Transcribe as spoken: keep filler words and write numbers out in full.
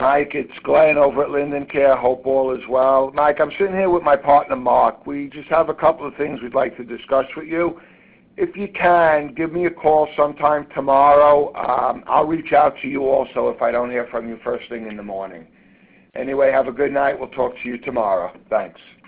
Mike, it's Glenn over at Linden Care. Hope all is well. Mike, I'm sitting here with my partner, Mark. We just have a couple of things we'd like to discuss with you. If you can, give me a call sometime tomorrow. Um, I'll reach out to you also if I don't hear from you first thing in the morning. Anyway, have a good night. We'll talk to you tomorrow. Thanks.